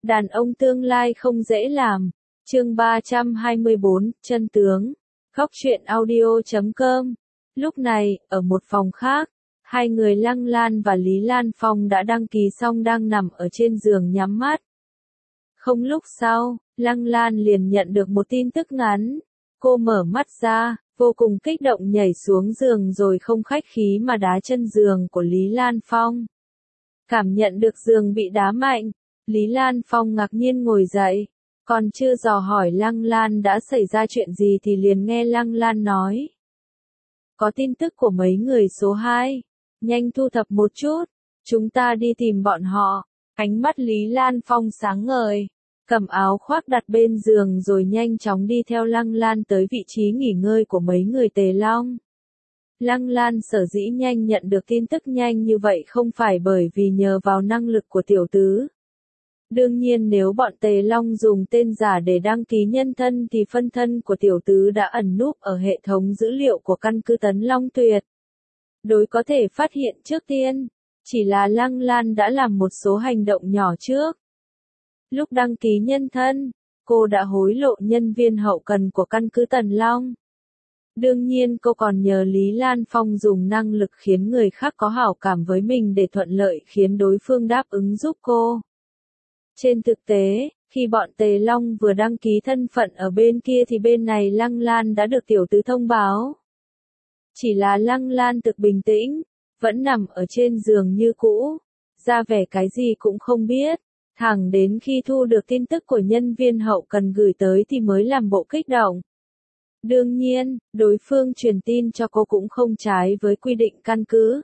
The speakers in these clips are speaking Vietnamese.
Đàn ông tương lai không dễ làm. Chương 324, chân tướng. Góc truyện audio.com. Lúc này, ở một phòng khác, hai người Lăng Lan và Lý Lan Phong đã đăng ký xong đang nằm ở trên giường nhắm mắt. Không lúc sau, Lăng Lan liền nhận được một tin tức ngắn. Cô mở mắt ra, vô cùng kích động nhảy xuống giường rồi không khách khí mà đá chân giường của Lý Lan Phong. Cảm nhận được giường bị đá mạnh, Lý Lan Phong ngạc nhiên ngồi dậy, còn chưa dò hỏi Lăng Lan đã xảy ra chuyện gì thì liền nghe Lăng Lan nói. Có tin tức của mấy người số 2, nhanh thu thập một chút, chúng ta đi tìm bọn họ. Ánh mắt Lý Lan Phong sáng ngời, cầm áo khoác đặt bên giường rồi nhanh chóng đi theo Lăng Lan tới vị trí nghỉ ngơi của mấy người Tề Long. Lăng Lan sở dĩ nhanh nhận được tin tức nhanh như vậy không phải bởi vì nhờ vào năng lực của tiểu tứ. Đương nhiên nếu bọn Tề Long dùng tên giả để đăng ký nhân thân thì phân thân của tiểu tứ đã ẩn núp ở hệ thống dữ liệu của căn cứ Tấn Long Tuyệt. Đối có thể phát hiện trước tiên, chỉ là Lăng Lan đã làm một số hành động nhỏ trước. Lúc đăng ký nhân thân, cô đã hối lộ nhân viên hậu cần của căn cứ Tần Long. Đương nhiên cô còn nhờ Lý Lan Phong dùng năng lực khiến người khác có hảo cảm với mình để thuận lợi khiến đối phương đáp ứng giúp cô. Trên thực tế, khi bọn Tề Long vừa đăng ký thân phận ở bên kia thì bên này Lăng Lan đã được tiểu tứ thông báo. Chỉ là Lăng Lan thực bình tĩnh, vẫn nằm ở trên giường như cũ, ra vẻ cái gì cũng không biết, thẳng đến khi thu được tin tức của nhân viên hậu cần gửi tới thì mới làm bộ kích động. Đương nhiên, đối phương truyền tin cho cô cũng không trái với quy định căn cứ.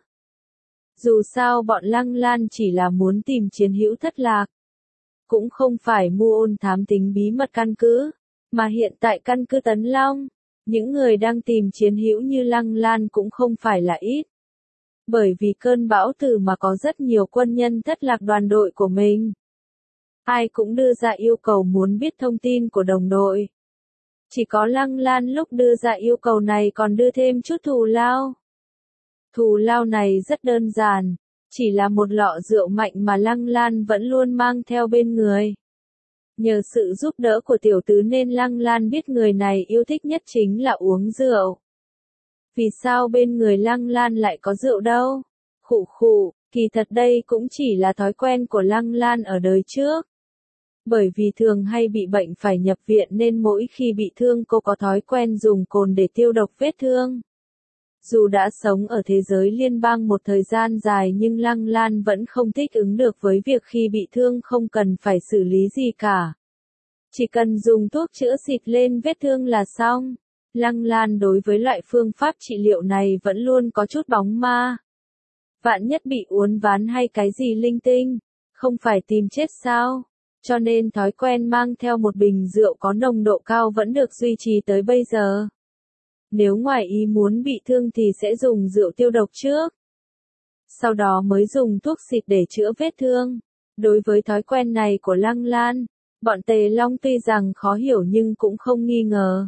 Dù sao bọn Lăng Lan chỉ là muốn tìm chiến hữu thất lạc. Cũng không phải mưu ôn thám tính bí mật căn cứ, mà hiện tại căn cứ Tấn Long, những người đang tìm chiến hữu như Lăng Lan cũng không phải là ít. Bởi vì cơn bão từ mà có rất nhiều quân nhân thất lạc đoàn đội của mình. Ai cũng đưa ra yêu cầu muốn biết thông tin của đồng đội. Chỉ có Lăng Lan lúc đưa ra yêu cầu này còn đưa thêm chút thù lao. Thù lao này rất đơn giản, chỉ là một lọ rượu mạnh mà Lăng Lan vẫn luôn mang theo bên người. Nhờ sự giúp đỡ của tiểu tứ nên Lăng Lan biết người này yêu thích nhất chính là uống rượu. Vì sao bên người Lăng Lan lại có rượu đâu? Khụ khụ, kỳ thật đây cũng chỉ là thói quen của Lăng Lan ở đời trước. Bởi vì thường hay bị bệnh phải nhập viện nên mỗi khi bị thương cô có thói quen dùng cồn để tiêu độc vết thương. Dù đã sống ở thế giới liên bang một thời gian dài nhưng Lăng Lan vẫn không thích ứng được với việc khi bị thương không cần phải xử lý gì cả. Chỉ cần dùng thuốc chữa xịt lên vết thương là xong. Lăng Lan đối với loại phương pháp trị liệu này vẫn luôn có chút bóng ma. Vạn nhất bị uốn ván hay cái gì linh tinh, không phải tìm chết sao? Cho nên thói quen mang theo một bình rượu có nồng độ cao vẫn được duy trì tới bây giờ. Nếu ngoài ý muốn bị thương thì sẽ dùng rượu tiêu độc trước. Sau đó mới dùng thuốc xịt để chữa vết thương. Đối với thói quen này của Lăng Lan, bọn Tề Long tuy rằng khó hiểu nhưng cũng không nghi ngờ.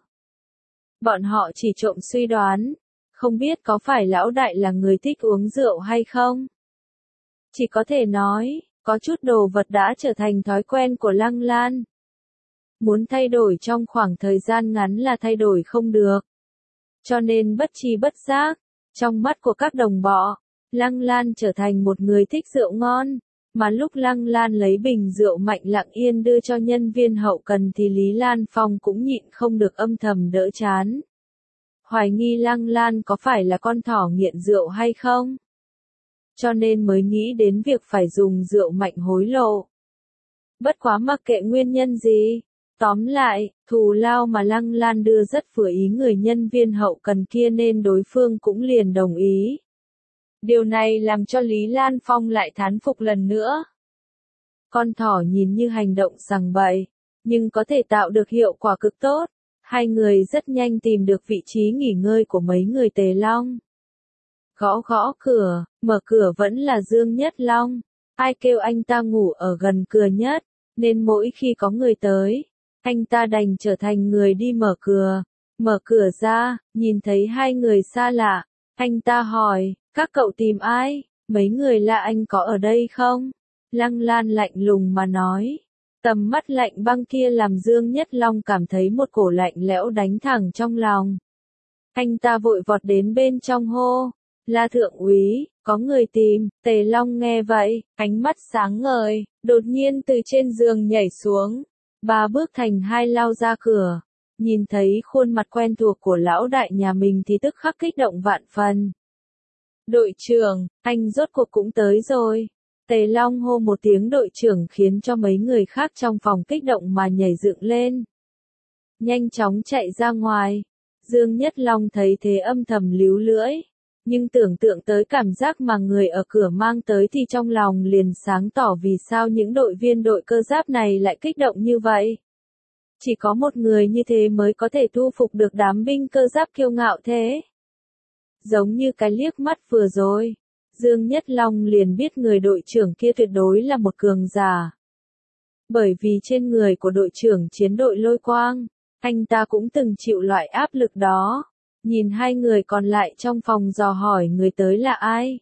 Bọn họ chỉ trộm suy đoán, không biết có phải lão đại là người thích uống rượu hay không. Chỉ có thể nói, có chút đồ vật đã trở thành thói quen của Lăng Lan. Muốn thay đổi trong khoảng thời gian ngắn là thay đổi không được. Cho nên bất tri bất giác, trong mắt của các đồng bọ, Lăng Lan trở thành một người thích rượu ngon, mà lúc Lăng Lan lấy bình rượu mạnh lặng yên đưa cho nhân viên hậu cần thì Lý Lan Phong cũng nhịn không được âm thầm đỡ chán. Hoài nghi Lăng Lan có phải là con thỏ nghiện rượu hay không? Cho nên mới nghĩ đến việc phải dùng rượu mạnh hối lộ. Bất quá mặc kệ nguyên nhân gì. Tóm lại, thù lao mà Lăng Lan đưa rất vừa ý người nhân viên hậu cần kia nên đối phương cũng liền đồng ý. Điều này làm cho Lý Lan Phong lại thán phục lần nữa. Con thỏ nhìn như hành động sằng bậy, nhưng có thể tạo được hiệu quả cực tốt. Hai người rất nhanh tìm được vị trí nghỉ ngơi của mấy người Tề Long. Gõ gõ cửa, mở cửa vẫn là Dương Nhất Long. Ai kêu anh ta ngủ ở gần cửa nhất, nên mỗi khi có người tới, anh ta đành trở thành người đi mở cửa. Mở cửa ra, nhìn thấy hai người xa lạ. Anh ta hỏi, các cậu tìm ai? Mấy người lạ anh có ở đây không? Lăng Lan lạnh lùng mà nói. Tầm mắt lạnh băng kia làm Dương Nhất Long cảm thấy một cổ lạnh lẽo đánh thẳng trong lòng. Anh ta vội vọt đến bên trong hô, La thượng úy, có người tìm. Tề Long nghe vậy, ánh mắt sáng ngời, đột nhiên từ trên giường nhảy xuống. 3 bước thành 2 lao ra cửa. Nhìn thấy khuôn mặt quen thuộc của lão đại nhà mình thì tức khắc kích động vạn phần. Đội trưởng, anh rốt cuộc cũng tới rồi. Tề Long hô một tiếng đội trưởng khiến cho mấy người khác trong phòng kích động mà nhảy dựng lên. Nhanh chóng chạy ra ngoài. Dương Nhất Long thấy thế âm thầm líu lưỡi. Nhưng tưởng tượng tới cảm giác mà người ở cửa mang tới thì trong lòng liền sáng tỏ vì sao những đội viên đội cơ giáp này lại kích động như vậy. Chỉ có một người như thế mới có thể thu phục được đám binh cơ giáp kiêu ngạo thế. Giống như cái liếc mắt vừa rồi, Dương Nhất Long liền biết người đội trưởng kia tuyệt đối là một cường giả. Bởi vì trên người của đội trưởng chiến đội Lôi Quang, anh ta cũng từng chịu loại áp lực đó. Nhìn hai người còn lại trong phòng dò hỏi người tới là ai.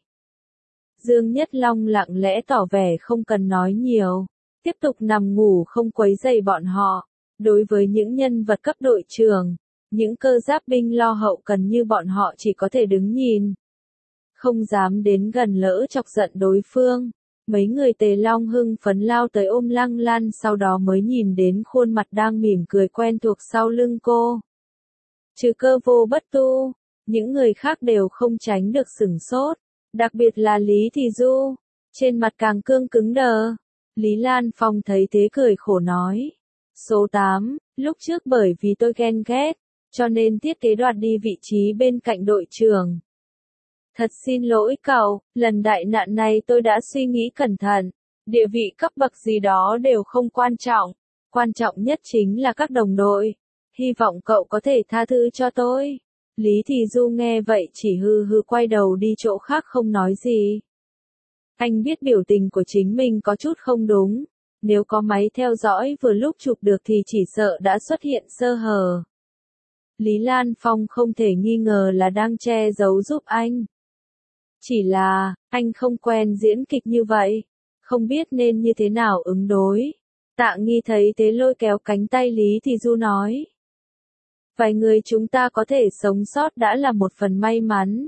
Dương Nhất Long lặng lẽ tỏ vẻ không cần nói nhiều, tiếp tục nằm ngủ không quấy rầy bọn họ. Đối với những nhân vật cấp đội trưởng, những cơ giáp binh lo hậu cần như bọn họ chỉ có thể đứng nhìn. Không dám đến gần lỡ chọc giận đối phương. Mấy người Tề Long hưng phấn lao tới ôm Lăng Lan sau đó mới nhìn đến khuôn mặt đang mỉm cười quen thuộc sau lưng cô. Trừ Cơ Vô Bất Tu, những người khác đều không tránh được sửng sốt, đặc biệt là Lý Thị Du, trên mặt càng cương cứng đờ. Lý Lan Phong thấy thế cười khổ nói. Số 8, lúc trước bởi vì tôi ghen ghét, cho nên thiết kế đoạt đi vị trí bên cạnh đội trưởng. Thật xin lỗi cậu, lần đại nạn này tôi đã suy nghĩ cẩn thận, địa vị cấp bậc gì đó đều không quan trọng, quan trọng nhất chính là các đồng đội. Hy vọng cậu có thể tha thứ cho tôi. Lý Thị Du nghe vậy chỉ hư hư quay đầu đi chỗ khác không nói gì. Anh biết biểu tình của chính mình có chút không đúng. Nếu có máy theo dõi vừa lúc chụp được thì chỉ sợ đã xuất hiện sơ hở. Lý Lan Phong không thể nghi ngờ là đang che giấu giúp anh. Chỉ là, anh không quen diễn kịch như vậy, không biết nên như thế nào ứng đối. Tạ Nghi thấy thế lôi kéo cánh tay Lý Thị Du nói. Vài người chúng ta có thể sống sót đã là một phần may mắn.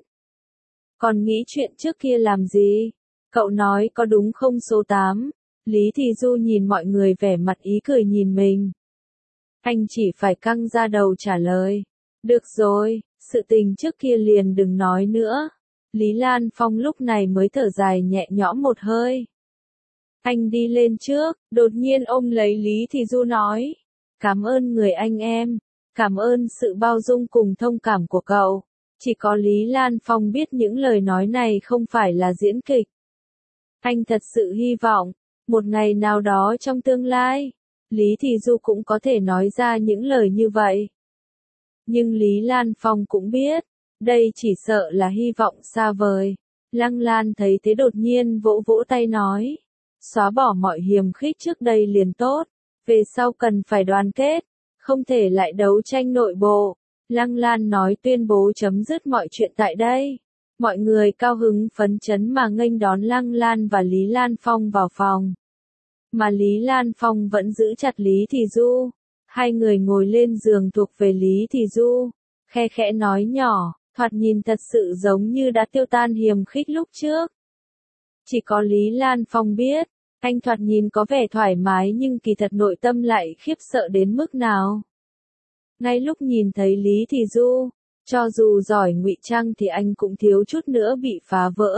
Còn nghĩ chuyện trước kia làm gì? Cậu nói có đúng không số 8? Lý Thị Du nhìn mọi người vẻ mặt ý cười nhìn mình. Anh chỉ phải căng ra đầu trả lời. Được rồi, sự tình trước kia liền đừng nói nữa. Lý Lan Phong lúc này mới thở dài nhẹ nhõm một hơi. Anh đi lên trước, đột nhiên ôm lấy Lý Thị Du nói. Cảm ơn người anh em, cảm ơn sự bao dung cùng thông cảm của cậu. Chỉ có Lý Lan Phong biết những lời nói này không phải là diễn kịch. Anh thật sự hy vọng, một ngày nào đó trong tương lai, Lý Thị Du cũng có thể nói ra những lời như vậy. Nhưng Lý Lan Phong cũng biết, đây chỉ sợ là hy vọng xa vời. Lăng Lan thấy thế đột nhiên vỗ vỗ tay nói. Xóa bỏ mọi hiềm khích trước đây liền tốt. Về sau cần phải đoàn kết. Không thể lại đấu tranh nội bộ. Lăng Lan nói tuyên bố chấm dứt mọi chuyện tại đây. Mọi người cao hứng phấn chấn mà nghênh đón Lăng Lan và Lý Lan Phong vào phòng. Mà Lý Lan Phong vẫn giữ chặt Lý Thị Du. Hai người ngồi lên giường thuộc về Lý Thị Du. Khe khẽ nói nhỏ, thoạt nhìn thật sự giống như đã tiêu tan hiềm khích lúc trước. Chỉ có Lý Lan Phong biết, anh thoạt nhìn có vẻ thoải mái nhưng kỳ thật nội tâm lại khiếp sợ đến mức nào. Ngay lúc nhìn thấy Lý Thị Du, cho dù giỏi ngụy trang thì anh cũng thiếu chút nữa bị phá vỡ.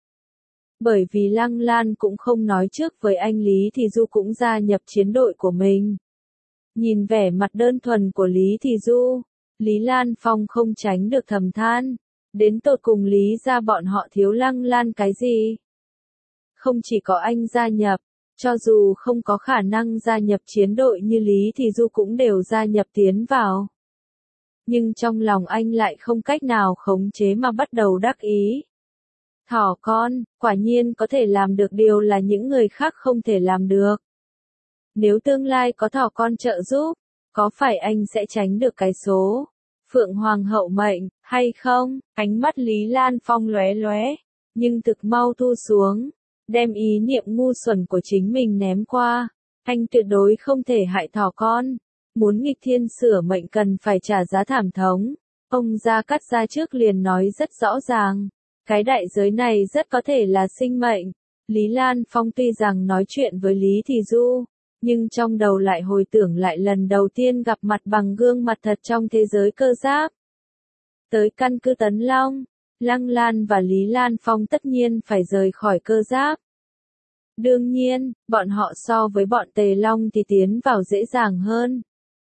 Bởi vì Lăng Lan cũng không nói trước với anh Lý Thị Du cũng gia nhập chiến đội của mình. Nhìn vẻ mặt đơn thuần của Lý Thị Du, Lý Lan Phong không tránh được thầm than. Đến tột cùng Lý ra bọn họ thiếu Lăng Lan cái gì? Không chỉ có anh gia nhập, cho dù không có khả năng gia nhập chiến đội như Lý Thị Du cũng đều gia nhập tiến vào. Nhưng trong lòng anh lại không cách nào khống chế mà bắt đầu đắc ý. Thỏ con, quả nhiên có thể làm được điều là những người khác không thể làm được. Nếu tương lai có thỏ con trợ giúp, có phải anh sẽ tránh được cái số Phượng Hoàng hậu mệnh, hay không? Ánh mắt Lý Lan Phong lóe lóe, nhưng thực mau thu xuống, đem ý niệm ngu xuẩn của chính mình ném qua. Anh tuyệt đối không thể hại thỏ con. Muốn nghịch thiên sửa mệnh cần phải trả giá thảm thống. Ông Gia Cát ra trước liền nói rất rõ ràng. Cái đại giới này rất có thể là sinh mệnh. Lý Lan Phong tuy rằng nói chuyện với Lý Thị Du, nhưng trong đầu lại hồi tưởng lại lần đầu tiên gặp mặt bằng gương mặt thật trong thế giới cơ giáp. Tới căn cứ Tấn Long, Lăng Lan và Lý Lan Phong tất nhiên phải rời khỏi cơ giáp. Đương nhiên, bọn họ so với bọn Tề Long thì tiến vào dễ dàng hơn.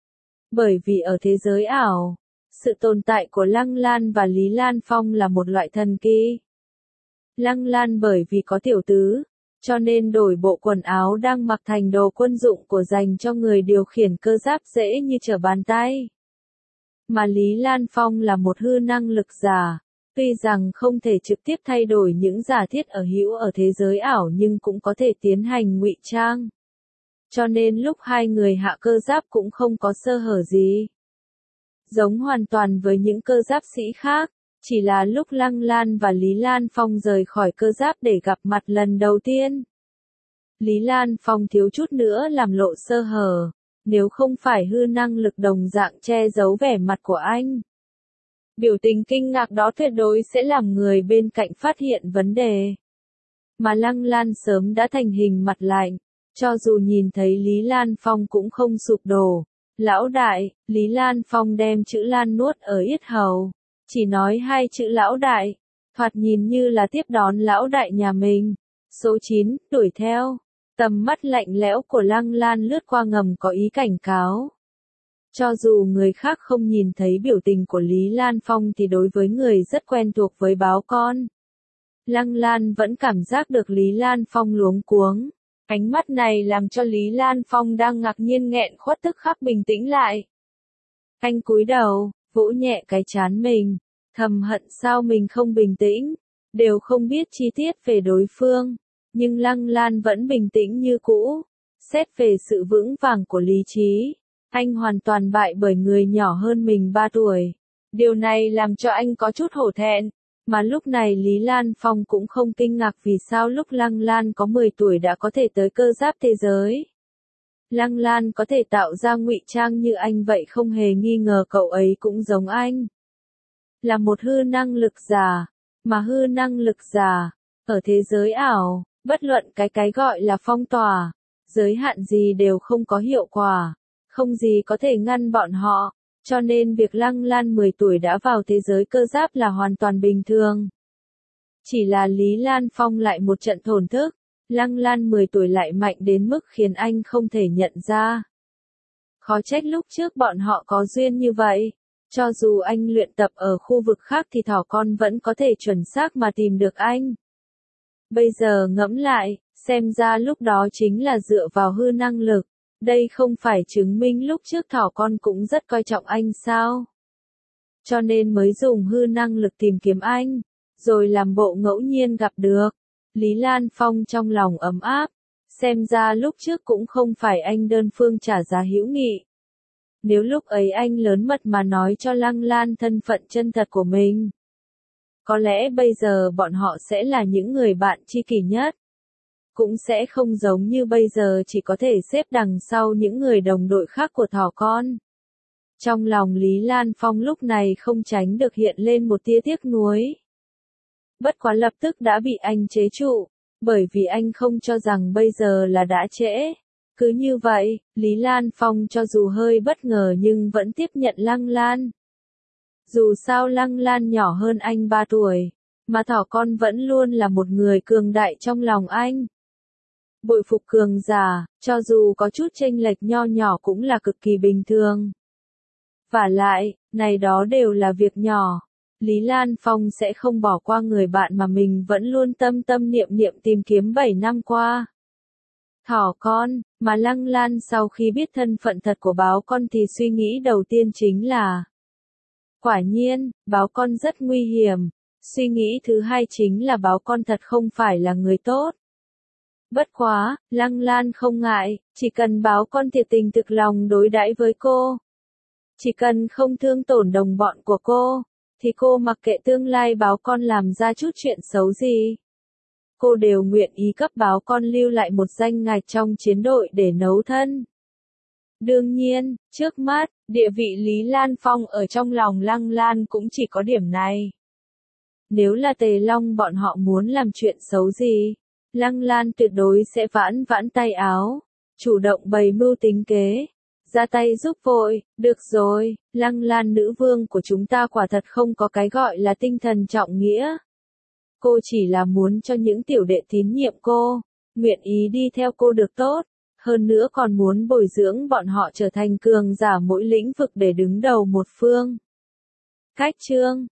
Bởi vì ở thế giới ảo, sự tồn tại của Lăng Lan và Lý Lan Phong là một loại thần kỳ. Lăng Lan bởi vì có tiểu tứ, cho nên đổi bộ quần áo đang mặc thành đồ quân dụng của dành cho người điều khiển cơ giáp dễ như trở bàn tay. Mà Lý Lan Phong là một hư năng lực giả, tuy rằng không thể trực tiếp thay đổi những giả thiết ở hữu ở thế giới ảo nhưng cũng có thể tiến hành ngụy trang. Cho nên lúc hai người hạ cơ giáp cũng không có sơ hở gì. Giống hoàn toàn với những cơ giáp sĩ khác, chỉ là lúc Lăng Lan và Lý Lan Phong rời khỏi cơ giáp để gặp mặt lần đầu tiên. Lý Lan Phong thiếu chút nữa làm lộ sơ hở, nếu không phải hư năng lực đồng dạng che giấu vẻ mặt của anh. Biểu tình kinh ngạc đó tuyệt đối sẽ làm người bên cạnh phát hiện vấn đề. Mà Lăng Lan sớm đã thành hình mặt lạnh, cho dù nhìn thấy Lý Lan Phong cũng không sụp đổ. Lão đại, Lý Lan Phong đem chữ Lan nuốt ở yết hầu, chỉ nói hai chữ lão đại, thoạt nhìn như là tiếp đón lão đại nhà mình. Số 9, đuổi theo. Tầm mắt lạnh lẽo của Lăng Lan lướt qua ngầm có ý cảnh cáo. Cho dù người khác không nhìn thấy biểu tình của Lý Lan Phong thì đối với người rất quen thuộc với báo con, Lăng Lan vẫn cảm giác được Lý Lan Phong luống cuống. Ánh mắt này làm cho Lý Lan Phong đang ngạc nhiên nghẹn khuất tức khắc bình tĩnh lại. Anh cúi đầu, vỗ nhẹ cái trán mình, thầm hận sao mình không bình tĩnh, đều không biết chi tiết về đối phương. Nhưng Lăng Lan vẫn bình tĩnh như cũ. Xét về sự vững vàng của lý trí, anh hoàn toàn bại bởi người nhỏ hơn mình 3 tuổi. Điều này làm cho anh có chút hổ thẹn. Mà lúc này Lý Lan Phong cũng không kinh ngạc vì sao lúc Lăng Lan có 10 tuổi đã có thể tới cơ giáp thế giới. Lăng Lan có thể tạo ra ngụy trang như anh vậy không hề nghi ngờ cậu ấy cũng giống anh. Là một hư năng lực giả, mà hư năng lực giả, ở thế giới ảo, bất luận cái gọi là phong tỏa, giới hạn gì đều không có hiệu quả, không gì có thể ngăn bọn họ. Cho nên việc Lăng Lan 10 tuổi đã vào thế giới cơ giáp là hoàn toàn bình thường. Chỉ là Lý Lan Phong lại một trận thổn thức, Lăng Lan 10 tuổi lại mạnh đến mức khiến anh không thể nhận ra. Khó trách lúc trước bọn họ có duyên như vậy, cho dù anh luyện tập ở khu vực khác thì thỏ con vẫn có thể chuẩn xác mà tìm được anh. Bây giờ ngẫm lại, xem ra lúc đó chính là dựa vào hư năng lực. Đây không phải chứng minh lúc trước thỏ con cũng rất coi trọng anh sao? Cho nên mới dùng hư năng lực tìm kiếm anh, rồi làm bộ ngẫu nhiên gặp được. Lý Lan Phong trong lòng ấm áp, xem ra lúc trước cũng không phải anh đơn phương trả giá hữu nghị. Nếu lúc ấy anh lớn mật mà nói cho Lăng Lan thân phận chân thật của mình, có lẽ bây giờ bọn họ sẽ là những người bạn tri kỷ nhất. Cũng sẽ không giống như bây giờ chỉ có thể xếp đằng sau những người đồng đội khác của thỏ con. Trong lòng Lý Lan Phong lúc này không tránh được hiện lên một tia tiếc nuối. Bất quá lập tức đã bị anh chế trụ, bởi vì anh không cho rằng bây giờ là đã trễ. Cứ như vậy, Lý Lan Phong cho dù hơi bất ngờ nhưng vẫn tiếp nhận Lăng Lan. Dù sao Lăng Lan nhỏ hơn anh 3 tuổi, mà thỏ con vẫn luôn là một người cường đại trong lòng anh. Bội phục cường giả, cho dù có chút chênh lệch nho nhỏ cũng là cực kỳ bình thường. Vả lại, này đó đều là việc nhỏ. Lý Lan Phong sẽ không bỏ qua người bạn mà mình vẫn luôn tâm tâm niệm niệm tìm kiếm 7 năm qua. Thỏ con, mà Lăng Lan sau khi biết thân phận thật của báo con thì suy nghĩ đầu tiên chính là quả nhiên, báo con rất nguy hiểm. Suy nghĩ thứ hai chính là báo con thật không phải là người tốt. Bất quá, Lăng Lan không ngại, chỉ cần báo con thiệt tình thực lòng đối đãi với cô. Chỉ cần không thương tổn đồng bọn của cô, thì cô mặc kệ tương lai báo con làm ra chút chuyện xấu gì. cô đều nguyện ý cấp báo con lưu lại một danh ngạch trong chiến đội để nấu thân. Đương nhiên, trước mắt, địa vị Lý Lan Phong ở trong lòng Lăng Lan cũng chỉ có điểm này. Nếu là Tề Long bọn họ muốn làm chuyện xấu gì, Lăng Lan tuyệt đối sẽ vãn vãn tay áo, chủ động bày mưu tính kế, ra tay giúp vội. Được rồi, Lăng Lan nữ vương của chúng ta quả thật không có cái gọi là tinh thần trọng nghĩa. Cô chỉ là muốn cho những tiểu đệ tín nhiệm cô, nguyện ý đi theo cô được tốt, hơn nữa còn muốn bồi dưỡng bọn họ trở thành cường giả mỗi lĩnh vực để đứng đầu một phương. Cách chương